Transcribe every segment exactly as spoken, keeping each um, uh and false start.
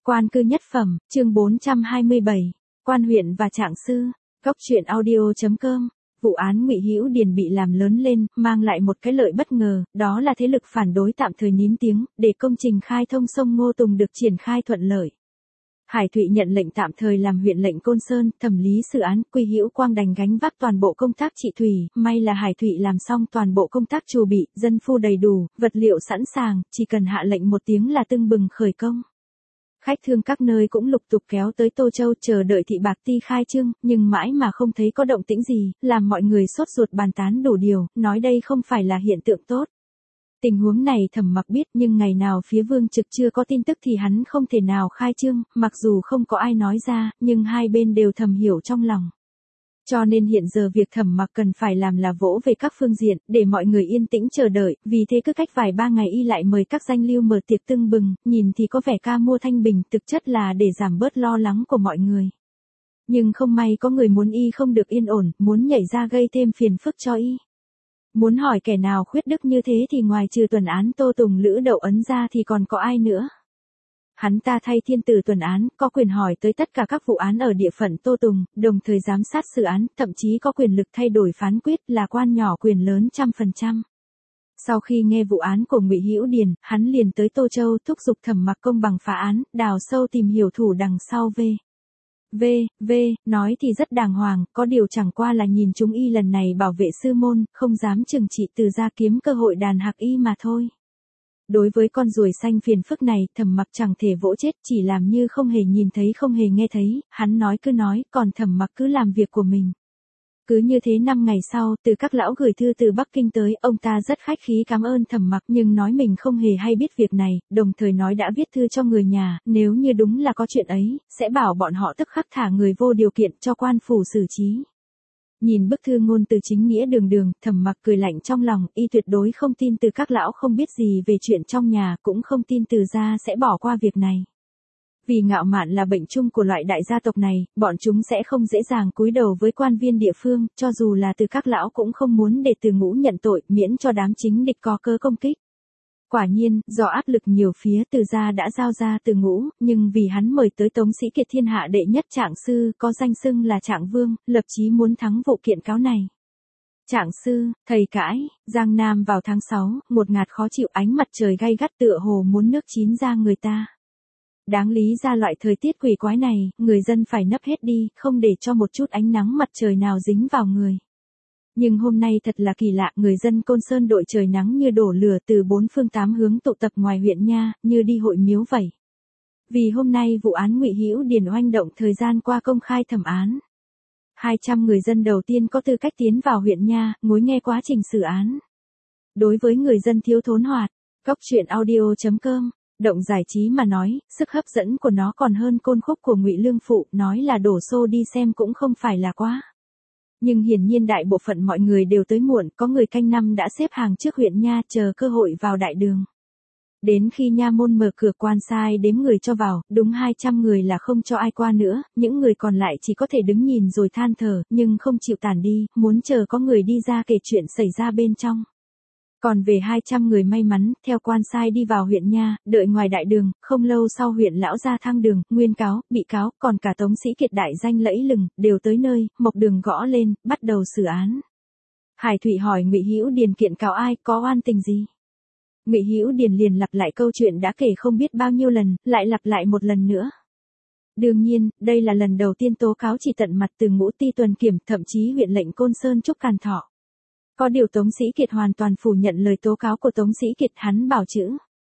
Quan cư nhất phẩm, chương bốn trăm hai mươi bảy, quan huyện và trạng sư, góc truyện audio chấm com. Vụ án Ngụy Hữu Điền bị làm lớn lên, mang lại một cái lợi bất ngờ, đó là thế lực phản đối tạm thời nín tiếng, để công trình khai thông sông Ngô Tùng được triển khai thuận lợi. Hải Thụy nhận lệnh tạm thời làm huyện lệnh Côn Sơn, thẩm lý sự án, Quy Hữu Quang đành gánh vác toàn bộ công tác trị thủy, may là Hải Thụy làm xong toàn bộ công tác chu bị, dân phu đầy đủ, vật liệu sẵn sàng, chỉ cần hạ lệnh một tiếng là tưng bừng khởi công. Khách thương các nơi cũng lục tục kéo tới Tô Châu chờ đợi thị bạc ti khai trương, nhưng mãi mà không thấy có động tĩnh gì, làm mọi người sốt ruột bàn tán đủ điều, nói đây không phải là hiện tượng tốt. Tình huống này Thẩm Mặc biết, nhưng ngày nào phía Vương Trực chưa có tin tức thì hắn không thể nào khai trương, mặc dù không có ai nói ra, nhưng hai bên đều thầm hiểu trong lòng. Cho nên hiện giờ việc Thẩm Mặc cần phải làm là vỗ về các phương diện, để mọi người yên tĩnh chờ đợi, vì thế cứ cách vài ba ngày y lại mời các danh lưu mở tiệc tưng bừng, nhìn thì có vẻ ca mua thanh bình, thực chất là để giảm bớt lo lắng của mọi người. Nhưng không may có người muốn y không được yên ổn, muốn nhảy ra gây thêm phiền phức cho y. Muốn hỏi kẻ nào khuyết đức như thế thì ngoài trừ Tuần Án Tô Tùng Lữ Đậu Ấn ra thì còn có ai nữa. Hắn ta thay thiên tử Tuần Án, có quyền hỏi tới tất cả các vụ án ở địa phận Tô Tùng, đồng thời giám sát xử án, thậm chí có quyền lực thay đổi phán quyết, là quan nhỏ quyền lớn trăm phần trăm. Sau khi nghe vụ án của Ngụy Hữu Điền, hắn liền tới Tô Châu thúc giục Thẩm Mặc công bằng phá án, đào sâu tìm hiểu thủ đằng sau v. V, V, nói thì rất đàng hoàng, có điều chẳng qua là nhìn chúng y lần này bảo vệ sư môn, không dám trừng trị từ ra kiếm cơ hội đàn hạc y mà thôi. Đối với con ruồi xanh phiền phức này, Thẩm Mặc chẳng thể vỗ chết, chỉ làm như không hề nhìn thấy không hề nghe thấy, hắn nói cứ nói, còn Thẩm Mặc cứ làm việc của mình. Cứ như thế năm ngày sau, từ các lão gửi thư từ Bắc Kinh tới, ông ta rất khách khí cảm ơn Thẩm Mặc nhưng nói mình không hề hay biết việc này, đồng thời nói đã viết thư cho người nhà, nếu như đúng là có chuyện ấy, sẽ bảo bọn họ tức khắc thả người vô điều kiện cho quan phủ xử trí. Nhìn bức thư ngôn từ chính nghĩa đường đường, Thẩm Mặc cười lạnh trong lòng, y tuyệt đối không tin từ các lão không biết gì về chuyện trong nhà, cũng không tin từ gia sẽ bỏ qua việc này. Vì ngạo mạn là bệnh chung của loại đại gia tộc này, bọn chúng sẽ không dễ dàng cúi đầu với quan viên địa phương, cho dù là từ các lão cũng không muốn để Từ Ngũ nhận tội, miễn cho đám chính địch có cơ công kích. Quả nhiên, do áp lực nhiều phía, Từ gia đã giao ra Từ Ngũ, nhưng vì hắn mời tới Tống Sĩ Kiệt thiên hạ đệ nhất trạng sư, có danh xưng là Trạng Vương, lập chí muốn thắng vụ kiện cáo này. Trạng sư, thầy cãi, Giang Nam vào tháng sáu, một ngạt khó chịu, ánh mặt trời gay gắt tựa hồ muốn nước chín ra người ta. Đáng lý ra loại thời tiết quỷ quái này, người dân phải nấp hết đi, không để cho một chút ánh nắng mặt trời nào dính vào người. Nhưng hôm nay thật là kỳ lạ, người dân Côn Sơn đội trời nắng như đổ lửa từ bốn phương tám hướng tụ tập ngoài huyện nha, như đi hội miếu vậy. Vì hôm nay vụ án Ngụy Hữu Điền oanh động thời gian qua công khai thẩm án. hai trăm người dân đầu tiên có tư cách tiến vào huyện nha, ngồi nghe quá trình xử án. Đối với người dân thiếu thốn hoạt, góc truyện audio chấm com. Động giải trí mà nói, sức hấp dẫn của nó còn hơn Côn Khúc của Ngụy Lương Phụ, nói là đổ xô đi xem cũng không phải là quá. Nhưng hiển nhiên đại bộ phận mọi người đều tới muộn, có người canh năm đã xếp hàng trước huyện nha chờ cơ hội vào đại đường. Đến khi nha môn mở cửa quan sai đếm người cho vào, đúng hai trăm người là không cho ai qua nữa, những người còn lại chỉ có thể đứng nhìn rồi than thở, nhưng không chịu tản đi, muốn chờ có người đi ra kể chuyện xảy ra bên trong. Còn về hai trăm người may mắn, theo quan sai đi vào huyện nha, đợi ngoài đại đường, không lâu sau huyện lão gia Thang Đường, Nguyên Cáo, bị cáo, còn cả Tống Sĩ Kiệt đại danh lẫy lừng, đều tới nơi, Mộc Đường gõ lên, bắt đầu xử án. Hải Thụy hỏi Ngụy Hữu Điền kiện cáo ai, có oan tình gì? Ngụy Hữu Điền liền lặp lại câu chuyện đã kể không biết bao nhiêu lần, lại lặp lại một lần nữa. Đương nhiên, đây là lần đầu tiên tố cáo chỉ tận mặt Từ Ngũ ti tuần kiểm, thậm chí huyện lệnh Côn Sơn Trúc Càn Thọ. Có điều Tống Sĩ Kiệt hoàn toàn phủ nhận lời tố cáo của Tống Sĩ Kiệt, hắn bảo chữ.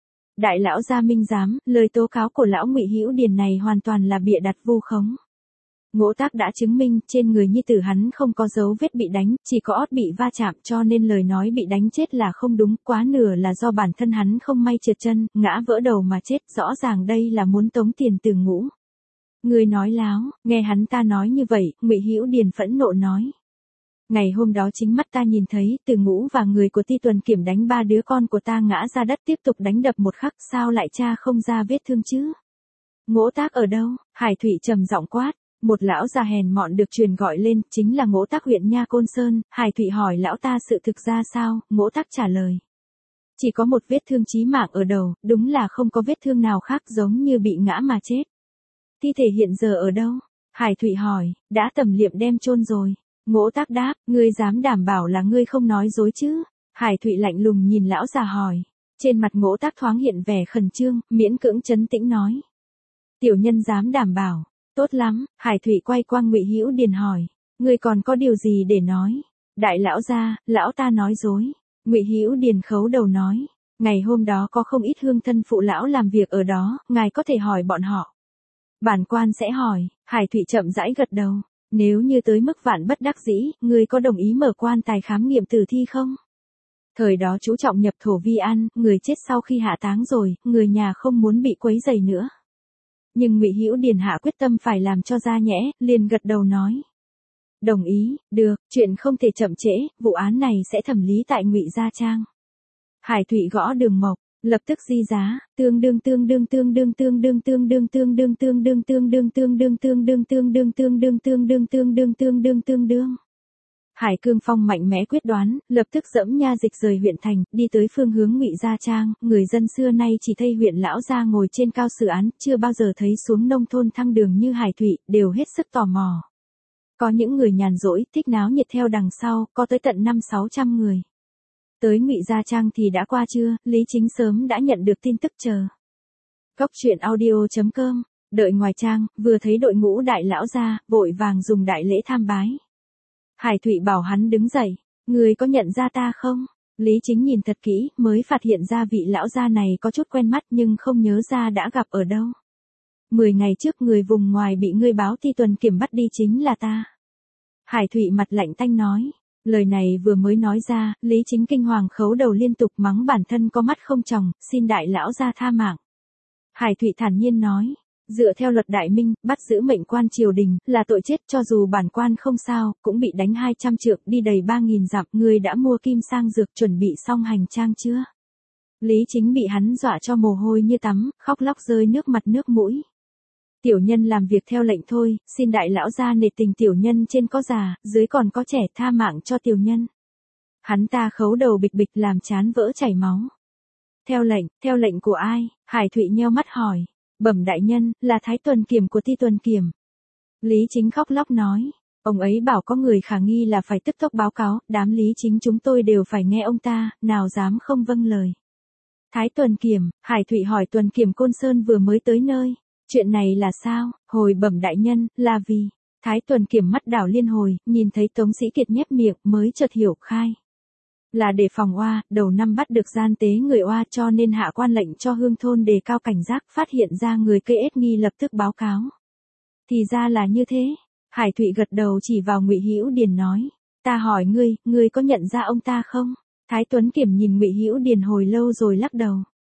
Đại lão gia minh giám, lời tố cáo của lão Ngụy Hữu Điền này hoàn toàn là bịa đặt vu khống. Ngỗ Tác đã chứng minh trên người nhi tử hắn không có dấu vết bị đánh, chỉ có ót bị va chạm, cho nên lời nói bị đánh chết là không đúng, quá nửa là do bản thân hắn không may trượt chân, ngã vỡ đầu mà chết, rõ ràng đây là muốn tống tiền Từ Ngũ. Người nói láo, nghe hắn ta nói như vậy, Ngụy Hữu Điền phẫn nộ nói. Ngày hôm đó chính mắt ta nhìn thấy, Từ Ngũ và người của ti tuần kiểm đánh ba đứa con của ta ngã ra đất tiếp tục đánh đập một khắc, sao lại cha không ra vết thương chứ? Ngỗ Tác ở đâu? Hải Thụy trầm giọng quát. Một lão già hèn mọn được truyền gọi lên, chính là Ngỗ Tác huyện nha Côn Sơn. Hải Thụy hỏi lão ta sự thực ra sao, Ngỗ Tác trả lời. Chỉ có một vết thương chí mạng ở đầu, đúng là không có vết thương nào khác giống như bị ngã mà chết. Thi thể hiện giờ ở đâu? Hải Thụy hỏi, đã tẩm liệm đem chôn rồi. Ngỗ Tác đáp, ngươi dám đảm bảo là ngươi không nói dối chứ? Hải Thụy lạnh lùng nhìn lão già hỏi. Trên mặt Ngỗ Tác thoáng hiện vẻ khẩn trương, miễn cưỡng trấn tĩnh nói. Tiểu nhân dám đảm bảo. Tốt lắm, Hải Thụy quay qua Ngụy Hữu Điền hỏi. Ngươi còn có điều gì để nói? Đại lão gia, lão ta nói dối. Ngụy Hữu Điền khấu đầu nói. Ngày hôm đó có không ít hương thân phụ lão làm việc ở đó, ngài có thể hỏi bọn họ. Bản quan sẽ hỏi. Hải Thụy chậm rãi gật đầu. Nếu như tới mức vạn bất đắc dĩ, ngươi có đồng ý mở quan tài khám nghiệm tử thi không? Thời đó chú trọng nhập thổ vi an, người chết sau khi hạ táng rồi, người nhà không muốn bị quấy rầy nữa. Nhưng Ngụy Hữu Điền hạ quyết tâm phải làm cho ra nhẽ, liền gật đầu nói. Đồng ý, được, chuyện không thể chậm trễ, vụ án này sẽ thẩm lý tại Ngụy Gia Trang. Hải Thụy gõ đường mộc, lập tức di giá, tương đương tương đương tương đương tương đương tương đương tương đương tương đương tương đương tương đương tương đương tương đương tương đương tương đương tương đương tương đương tương đương. Hải Cương Phong mạnh mẽ quyết đoán, lập tức dẫm nha dịch rời huyện thành, đi tới phương hướng Ngụy Gia Trang, người dân xưa nay chỉ thấy huyện lão gia ngồi trên cao xử án, chưa bao giờ thấy xuống nông thôn thăng đường như Hải Thụy, đều hết sức tò mò. Có những người nhàn rỗi, thích náo nhiệt theo đằng sau, có tới tận năm sáu trăm người. Tới Ngụy Gia Trang thì đã qua trưa, Lý Chính sớm đã nhận được tin tức chờ. Góc truyện audio chấm com, đợi ngoài trang, vừa thấy đội ngũ đại lão gia, vội vàng dùng đại lễ tham bái. Hải Thụy bảo hắn đứng dậy, người có nhận ra ta không? Lý Chính nhìn thật kỹ, mới phát hiện ra vị lão gia này có chút quen mắt nhưng không nhớ ra đã gặp ở đâu. Mười ngày trước người vùng ngoài bị ngươi báo Ti Tuần Kiểm bắt đi chính là ta. Hải Thụy mặt lạnh tanh nói. Lời này vừa mới nói ra, Lý Chính kinh hoàng khấu đầu liên tục mắng bản thân có mắt không tròng, xin đại lão gia tha mạng. Hải Thụy thản nhiên nói. Dựa theo luật đại minh, bắt giữ mệnh quan triều đình, là tội chết, cho dù bản quan không sao, cũng bị đánh hai trăm trượng, đi đầy ba nghìn dặm. Ngươi đã mua kim sang dược chuẩn bị xong hành trang chưa? Lý Chính bị hắn dọa cho mồ hôi như tắm, khóc lóc rơi nước mặt nước mũi. Tiểu nhân làm việc theo lệnh thôi, xin đại lão gia nể tình tiểu nhân trên có già, dưới còn có trẻ, tha mạng cho tiểu nhân. Hắn ta khấu đầu bịch bịch làm trán vỡ chảy máu. Theo lệnh, theo lệnh của ai? Hải Thụy nheo mắt hỏi. Bẩm đại nhân, là Thái Tuần Kiểm của Ti Tuần Kiểm. Lý Chính khóc lóc nói. Ông ấy bảo có người khả nghi là phải tức tốc báo cáo, đám Lý Chính chúng tôi đều phải nghe ông ta, nào dám không vâng lời. Thái Tuần Kiểm, Hải Thụy hỏi Tuần Kiểm Côn Sơn vừa mới tới nơi. Chuyện này là sao? Hồi bẩm đại nhân, là vì. Thái Tuần Kiểm mắt đảo liên hồi, nhìn thấy Tống Sĩ Kiệt nhếch miệng mới chợt hiểu khai. Là để phòng oa, đầu năm bắt được gian tế người oa cho nên hạ quan lệnh cho hương thôn đề cao cảnh giác, phát hiện ra người cây ết nghi lập tức báo cáo. Thì ra là như thế. Hải Thụy gật đầu chỉ vào Ngụy Hữu Điền nói. Ta hỏi ngươi, ngươi có nhận ra ông ta không? Thái Tuấn Kiểm nhìn Ngụy Hữu Điền hồi lâu rồi lắc đầu.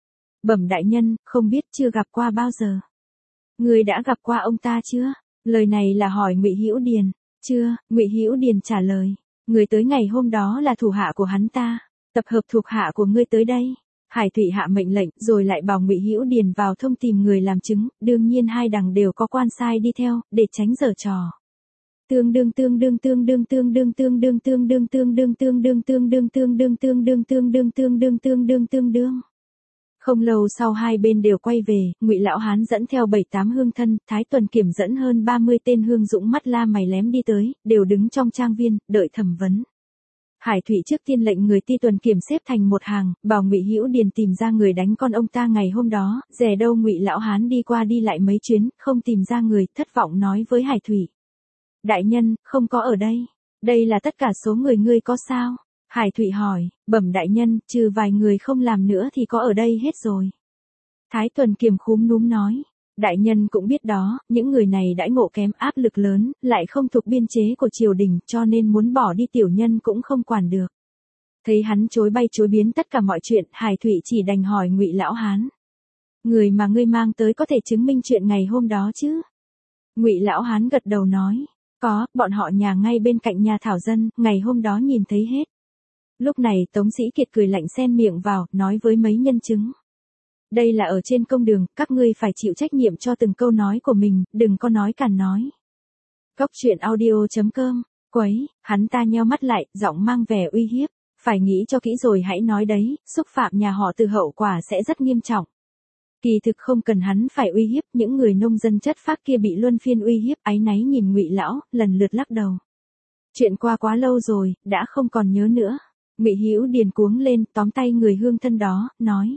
Bẩm đại nhân, không biết, chưa gặp qua bao giờ. Ngươi đã gặp qua ông ta chưa? Lời này là hỏi Ngụy Hữu Điền. Chưa, Ngụy Hữu Điền trả lời. Người tới ngày hôm đó là thủ hạ của hắn ta, tập hợp thuộc hạ của ngươi tới đây. Hải Thụy hạ mệnh lệnh, rồi lại bảo Ngụy Hữu Điền vào thông tìm người làm chứng, đương nhiên hai đằng đều có quan sai đi theo, để tránh giở trò. Tương đương tương đương tương đương tương đương tương đương tương đương tương đương tương đương tương đương tương đương tương đương tương đương tương đương tương đương tương đương. Không lâu sau hai bên đều quay về, Ngụy lão hán dẫn theo bảy tám hương thân, Thái Tuần Kiểm dẫn hơn ba mươi tên hương dũng mắt la mày lém đi tới, đều đứng trong trang viên, đợi thẩm vấn. Hải Thụy trước tiên lệnh người Ti Tuần Kiểm xếp thành một hàng, bảo Ngụy Hữu Điền tìm ra người đánh con ông ta ngày hôm đó, dè đâu Ngụy lão hán đi qua đi lại mấy chuyến, không tìm ra người, thất vọng nói với Hải Thụy. Đại nhân, không có ở đây. Đây là tất cả số người ngươi có sao? Hải Thụy hỏi, bẩm đại nhân, trừ vài người không làm nữa thì có ở đây hết rồi. Thái Tuần Kiểm khúm núm nói, đại nhân cũng biết đó, những người này đãi ngộ kém, áp lực lớn, lại không thuộc biên chế của triều đình, cho nên muốn bỏ đi tiểu nhân cũng không quản được. Thấy hắn chối bay chối biến tất cả mọi chuyện, Hải Thụy chỉ đành hỏi Ngụy lão hán. Người mà ngươi mang tới có thể chứng minh chuyện ngày hôm đó chứ? Ngụy lão hán gật đầu nói, có, bọn họ nhà ngay bên cạnh nhà thảo dân, ngày hôm đó nhìn thấy hết. Lúc này Tống Sĩ Kiệt cười lạnh xen miệng vào, nói với mấy nhân chứng. Đây là ở trên công đường, các ngươi phải chịu trách nhiệm cho từng câu nói của mình, đừng có nói càn nói. Góc truyện audio chấm com, quấy, hắn ta nheo mắt lại, giọng mang vẻ uy hiếp. Phải nghĩ cho kỹ rồi hãy nói đấy, xúc phạm nhà họ Từ hậu quả sẽ rất nghiêm trọng. Kỳ thực không cần hắn phải uy hiếp, những người nông dân chất phác kia bị luân phiên uy hiếp, áy náy nhìn Ngụy lão, lần lượt lắc đầu. Chuyện qua quá lâu rồi, đã không còn nhớ nữa. Ngụy Hữu Điền cuống lên, tóm tay người hương thân đó, nói: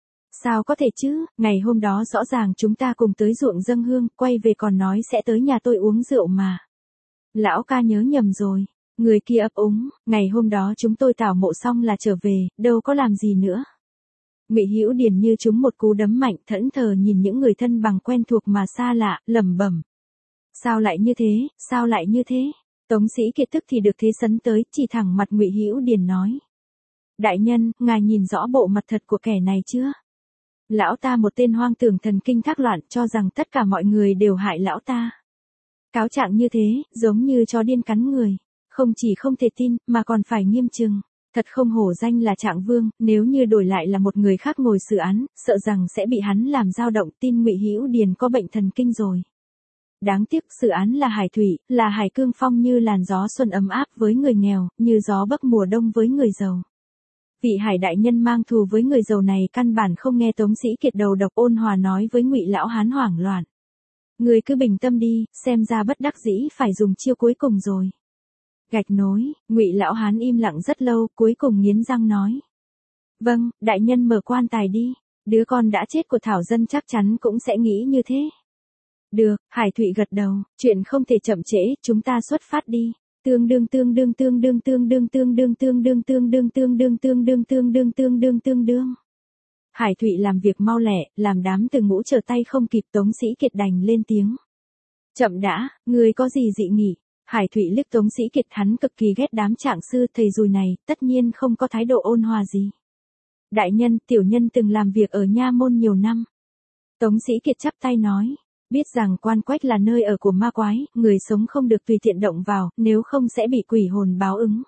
sao có thể chứ, ngày hôm đó rõ ràng chúng ta cùng tới ruộng dâng hương, quay về còn nói sẽ tới nhà tôi uống rượu mà. Lão ca nhớ nhầm rồi. Người kia ấp úng, ngày hôm đó chúng tôi tảo mộ xong là trở về, đâu có làm gì nữa. Ngụy Hữu Điền như trúng một cú đấm mạnh, thẫn thờ nhìn những người thân bằng quen thuộc mà xa lạ, lẩm bẩm: sao lại như thế, sao lại như thế? Tống Sĩ Kiệt tức thì được thế sấn tới, chỉ thẳng mặt Ngụy Hữu Điền nói: đại nhân, ngài nhìn rõ bộ mặt thật của kẻ này chưa? Lão ta một tên hoang tưởng thần kinh thác loạn, cho rằng tất cả mọi người đều hại lão ta. Cáo trạng như thế, giống như chó điên cắn người. Không chỉ không thể tin, mà còn phải nghiêm trừng. Thật không hổ danh là Trạng Vương, nếu như đổi lại là một người khác ngồi xử án, sợ rằng sẽ bị hắn làm dao động, tin Ngụy Hữu Điền có bệnh thần kinh rồi. Đáng tiếc xử án là hải thủy, là hải cương phong như làn gió xuân ấm áp với người nghèo, như gió bấc mùa đông với người giàu. Vị hải đại nhân mang thù với người giàu này căn bản không nghe Tống Sĩ Kiệt đầu độc ôn hòa nói với Ngụy lão hán hoảng loạn: người cứ bình tâm đi, xem ra bất đắc dĩ phải dùng chiêu cuối cùng rồi. Gạch nối, Ngụy lão hán im lặng rất lâu, cuối cùng nghiến răng nói: vâng, đại nhân mở quan tài đi, đứa con đã chết của Thảo dân chắc chắn cũng sẽ nghĩ như thế. Được, Hải Thụy gật đầu, chuyện không thể chậm trễ, chúng ta xuất phát đi. Tương đương tương đương tương đương tương đương tương đương tương đương tương đương tương đương tương đương tương đương tương đương tương đương. Hải Thụy làm việc mau lẹ, làm đám Từ Ngũ trở tay không kịp. Tống Sĩ Kiệt đành lên tiếng: chậm đã, người có gì dị nghị? Hải Thụy liếc Tống Sĩ Kiệt, hắn cực kỳ ghét đám trạng sư thầy dùi này, tất nhiên không có thái độ ôn hòa gì. Đại nhân, tiểu nhân từng làm việc ở nha môn nhiều năm. Tống Sĩ Kiệt chắp tay nói: biết rằng quan quách là nơi ở của ma quái, người sống không được tùy tiện động vào, nếu không sẽ bị quỷ hồn báo ứng.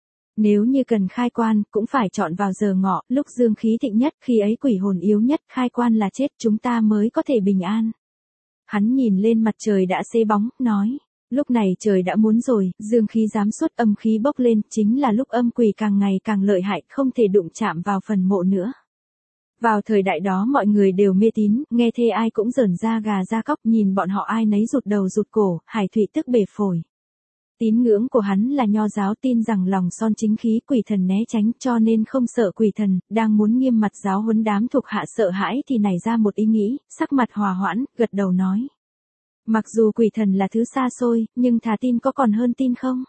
Nếu như cần khai quan, cũng phải chọn vào giờ ngọ, lúc dương khí thịnh nhất, khi ấy quỷ hồn yếu nhất, khai quan là chết, chúng ta mới có thể bình an. Hắn nhìn lên mặt trời đã xế bóng, nói: lúc này trời đã muốn rồi, dương khí giám xuất, âm khí bốc lên, chính là lúc âm quỷ càng ngày càng lợi hại, không thể đụng chạm vào phần mộ nữa. Vào thời đại đó mọi người đều mê tín, nghe thê ai cũng rởn da gà da cóc, nhìn bọn họ ai nấy rụt đầu rụt cổ. Hải Thụy tức bể phổi. Tín ngưỡng của hắn là nho giáo, tin rằng lòng son chính khí, quỷ thần né tránh, cho nên không sợ quỷ thần, đang muốn nghiêm mặt giáo huấn đám thuộc hạ sợ hãi thì nảy ra một ý nghĩ, sắc mặt hòa hoãn, gật đầu nói: mặc dù quỷ thần là thứ xa xôi, nhưng thà tin có còn hơn tin không.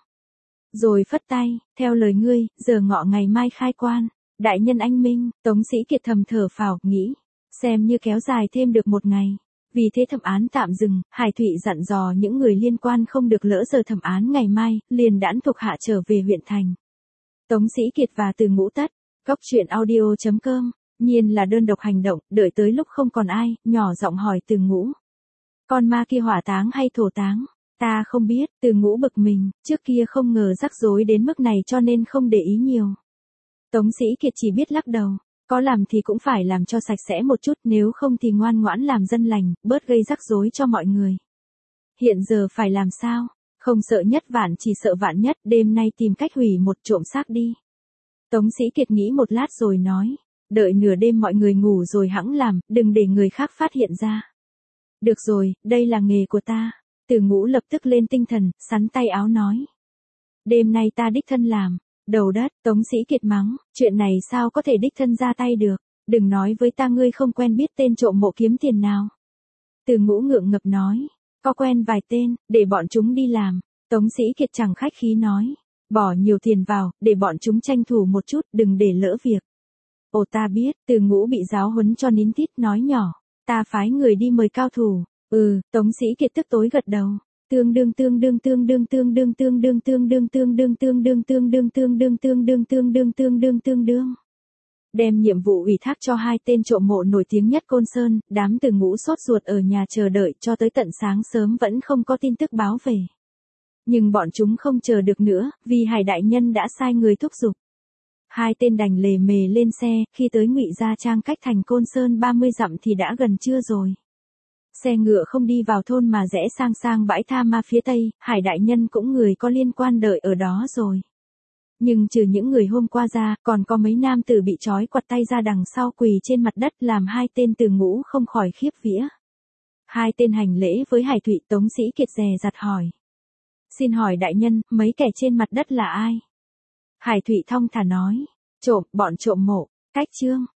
Rồi phất tay: theo lời ngươi, giờ ngọ ngày mai khai quan. Đại nhân anh minh. Tống Sĩ Kiệt thầm thở phào, nghĩ xem như kéo dài thêm được một ngày. Vì thế thẩm án tạm dừng, Hải Thụy dặn dò những người liên quan không được lỡ giờ thẩm án ngày mai, liền đãn thuộc hạ trở về huyện thành. Tống Sĩ Kiệt và Từ Ngũ tất. Góc truyện audio chấm com. Nhiên là đơn độc hành động, đợi tới lúc không còn ai, nhỏ giọng hỏi Từ Ngũ: con ma kia hỏa táng hay thổ táng? Ta không biết. Từ Ngũ bực mình, trước kia không ngờ rắc rối đến mức này cho nên không để ý nhiều. Tống Sĩ Kiệt chỉ biết lắc đầu: có làm thì cũng phải làm cho sạch sẽ một chút, nếu không thì ngoan ngoãn làm dân lành, bớt gây rắc rối cho mọi người. Hiện giờ phải làm sao? Không sợ nhất vạn chỉ sợ vạn nhất, đêm nay tìm cách hủy một trộm xác đi. Tống Sĩ Kiệt nghĩ một lát rồi nói: đợi nửa đêm mọi người ngủ rồi hẵng làm, đừng để người khác phát hiện ra. Được rồi, đây là nghề của ta. Từ Ngũ lập tức lên tinh thần, sắn tay áo nói: đêm nay ta đích thân làm. Đầu đất. Tống Sĩ Kiệt mắng: chuyện này sao có thể đích thân ra tay được, đừng nói với ta ngươi không quen biết tên trộm mộ kiếm tiền nào. Từ Ngũ ngượng ngập nói: có quen vài tên, để bọn chúng đi làm. Tống Sĩ Kiệt chẳng khách khí nói: bỏ nhiều tiền vào, để bọn chúng tranh thủ một chút, đừng để lỡ việc. Ồ ta biết. Từ Ngũ bị giáo huấn cho nín tít, nói nhỏ: ta phái người đi mời cao thủ. Ừ. Tống Sĩ Kiệt tức tối gật đầu. Tương đương tương đương tương đương tương đương tương đương tương đương tương đương tương đương tương đương tương đương tương đương tương đương tương đương tương đương. Đem nhiệm vụ ủy thác cho hai tên trộm mộ nổi tiếng nhất Côn Sơn, đám Từ Ngũ sốt ruột ở nhà chờ đợi cho tới tận sáng sớm vẫn không có tin tức báo về. Nhưng bọn chúng không chờ được nữa, vì Hải đại nhân đã sai người thúc giục. Hai tên đành lề mề lên xe, khi tới Ngụy Gia Trang cách thành Côn Sơn ba mươi dặm thì đã gần trưa rồi. Xe ngựa không đi vào thôn mà rẽ sang sang bãi tha ma phía tây, Hải đại nhân cũng người có liên quan đợi ở đó rồi. Nhưng trừ những người hôm qua ra, còn có mấy nam tử bị trói quặt tay ra đằng sau quỳ trên mặt đất làm hai tên từ ngũ không khỏi khiếp vía. Hai tên hành lễ với Hải Thụy. Tống Sĩ Kiệt dè dặt hỏi. Xin hỏi đại nhân, mấy kẻ trên mặt đất là ai? Hải Thụy thong thả nói. Trộm, bọn trộm mộ. Cách chương.